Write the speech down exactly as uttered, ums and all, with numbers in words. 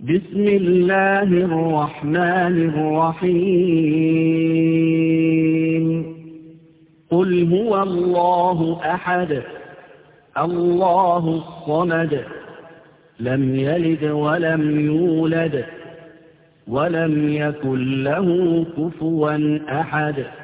بسم الله الرحمن الرحيم قل هو الله أحد الله الصمد لم يلد ولم يولد ولم يكن له كفوا أحد